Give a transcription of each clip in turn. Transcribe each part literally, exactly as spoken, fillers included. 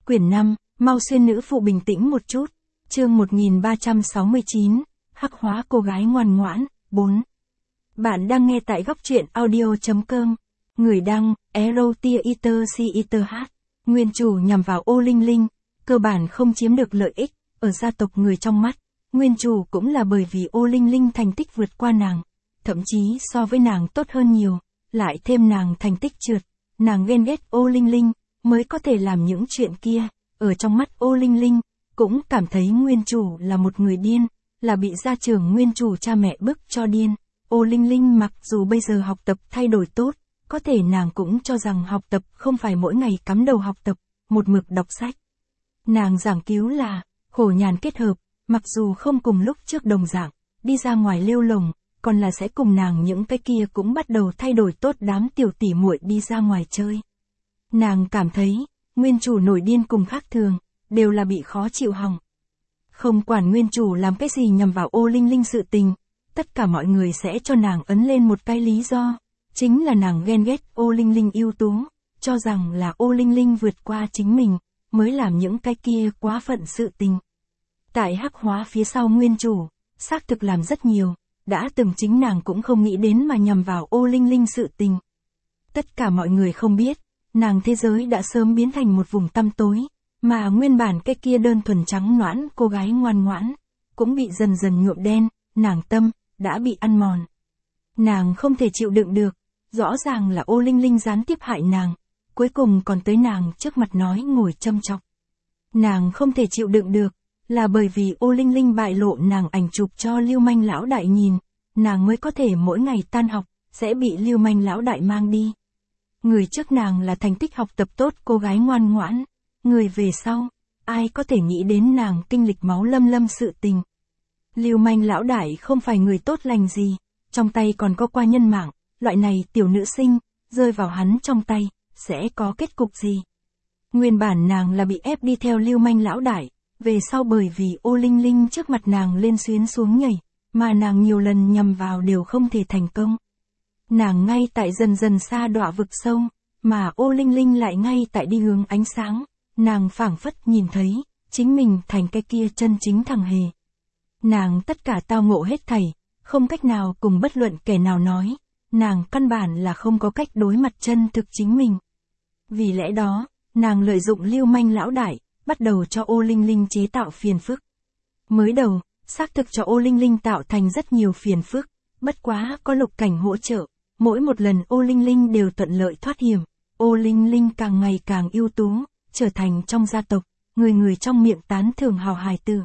Quyển năm, mau xuyên nữ phụ bình tĩnh một chút. Chương một nghìn ba trăm sáu mươi chín, hắc hóa cô gái ngoan ngoãn, bốn. Bạn đang nghe tại góc truyện audio.com. Người đăng, Erotia Eater C Eater H. Nguyên chủ nhằm vào Ô Linh Linh, cơ bản không chiếm được lợi ích, ở gia tộc người trong mắt. Nguyên chủ cũng là bởi vì Ô Linh Linh thành tích vượt qua nàng, thậm chí so với nàng tốt hơn nhiều, lại thêm nàng thành tích trượt, nàng ghen ghét Ô Linh Linh, mới có thể làm những chuyện kia. Ở trong mắt Ô Linh Linh, cũng cảm thấy nguyên chủ là một người điên, là bị gia trưởng nguyên chủ cha mẹ bức cho điên. Ô Linh Linh mặc dù bây giờ học tập thay đổi tốt, có thể nàng cũng cho rằng học tập không phải mỗi ngày cắm đầu học tập, một mực đọc sách. Nàng giảng cứu là, khổ nhàn kết hợp, mặc dù không cùng lúc trước đồng dạng, đi ra ngoài lêu lồng, còn là sẽ cùng nàng những cái kia cũng bắt đầu thay đổi tốt đám tiểu tỷ muội đi ra ngoài chơi. Nàng cảm thấy, nguyên chủ nổi điên cùng khác thường, đều là bị khó chịu hỏng. Không quản nguyên chủ làm cái gì nhằm vào Ô Linh Linh sự tình, tất cả mọi người sẽ cho nàng ấn lên một cái lý do, chính là nàng ghen ghét Ô Linh Linh ưu tú, cho rằng là Ô Linh Linh vượt qua chính mình, mới làm những cái kia quá phận sự tình. Tại hắc hóa phía sau nguyên chủ, xác thực làm rất nhiều, đã từng chính nàng cũng không nghĩ đến mà nhằm vào Ô Linh Linh sự tình. Tất cả mọi người không biết, nàng thế giới đã sớm biến thành một vùng tăm tối, mà nguyên bản cái kia đơn thuần trắng nõn cô gái ngoan ngoãn, cũng bị dần dần nhuộm đen, nàng tâm, đã bị ăn mòn. Nàng không thể chịu đựng được, rõ ràng là Ô Linh Linh gián tiếp hại nàng, cuối cùng còn tới nàng trước mặt nói ngồi châm chọc. Nàng không thể chịu đựng được, là bởi vì Ô Linh Linh bại lộ nàng ảnh chụp cho Lưu Manh lão đại nhìn, nàng mới có thể mỗi ngày tan học, sẽ bị Lưu Manh lão đại mang đi. Người trước nàng là thành tích học tập tốt cô gái ngoan ngoãn, người về sau, ai có thể nghĩ đến nàng kinh lịch máu lâm lâm sự tình. Lưu Manh lão đại không phải người tốt lành gì, trong tay còn có qua nhân mạng, loại này tiểu nữ sinh, rơi vào hắn trong tay, sẽ có kết cục gì. Nguyên bản nàng là bị ép đi theo Lưu Manh lão đại, về sau bởi vì Ô Linh Linh trước mặt nàng lên xuyến xuống nhảy, mà nàng nhiều lần nhằm vào đều không thể thành công. Nàng ngay tại dần dần xa đọa vực sâu, mà Ô Linh Linh lại ngay tại đi hướng ánh sáng, nàng phảng phất nhìn thấy, chính mình thành cái kia chân chính thằng hề. Nàng tất cả tao ngộ hết thảy, không cách nào cùng bất luận kẻ nào nói, nàng căn bản là không có cách đối mặt chân thực chính mình. Vì lẽ đó, nàng lợi dụng Lưu Manh lão đại, bắt đầu cho Ô Linh Linh chế tạo phiền phức. Mới đầu, xác thực cho Ô Linh Linh tạo thành rất nhiều phiền phức, bất quá có Lục Cảnh hỗ trợ, mỗi một lần Ô Linh Linh đều thuận lợi thoát hiểm. Ô Linh Linh càng ngày càng ưu tú, trở thành trong gia tộc, người người trong miệng tán thưởng hào hài tử.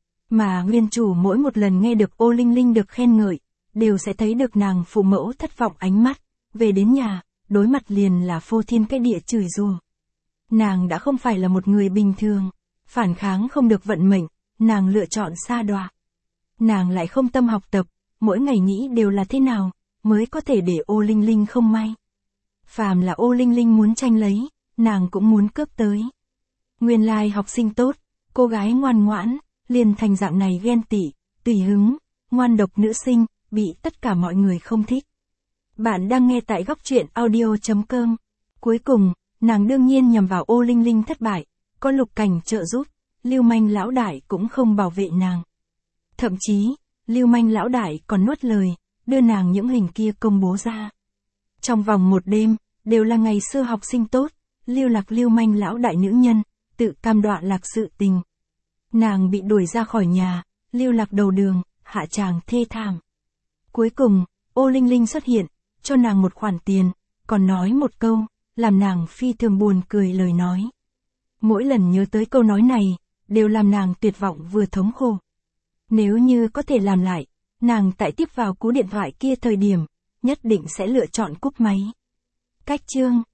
Mà nguyên chủ mỗi một lần nghe được Ô Linh Linh được khen ngợi, đều sẽ thấy được nàng phụ mẫu thất vọng ánh mắt, về đến nhà, đối mặt liền là phô thiên cái địa chửi rủa. Nàng đã không phải là một người bình thường, phản kháng không được vận mệnh, nàng lựa chọn sa đọa. Nàng lại không tâm học tập, mỗi ngày nghĩ đều là thế nào, mới có thể để Ô Linh Linh không may. Phàm là Ô Linh Linh muốn tranh lấy, nàng cũng muốn cướp tới. Nguyên lai học sinh tốt, cô gái ngoan ngoãn, liền thành dạng này ghen tị, tùy hứng, ngoan độc nữ sinh, bị tất cả mọi người không thích. Bạn đang nghe tại góc truyện audio.com. Cuối cùng, nàng đương nhiên nhằm vào Ô Linh Linh thất bại, có Lục Cảnh trợ giúp, Lưu Manh lão đại cũng không bảo vệ nàng. Thậm chí, Lưu Manh lão đại còn nuốt lời, đưa nàng những hình kia công bố ra. Trong vòng một đêm, đều là ngày xưa học sinh tốt, lưu lạc Lưu Manh lão đại nữ nhân, tự cam đoạ lạc sự tình. Nàng bị đuổi ra khỏi nhà, lưu lạc đầu đường, hạ tràng thê thảm. Cuối cùng, Ô Linh Linh xuất hiện, cho nàng một khoản tiền, còn nói một câu, làm nàng phi thường buồn cười lời nói. Mỗi lần nhớ tới câu nói này, đều làm nàng tuyệt vọng vừa thống khổ. Nếu như có thể làm lại, nàng tại tiếp vào cú điện thoại kia thời điểm, nhất định sẽ lựa chọn cúp máy. Cách chương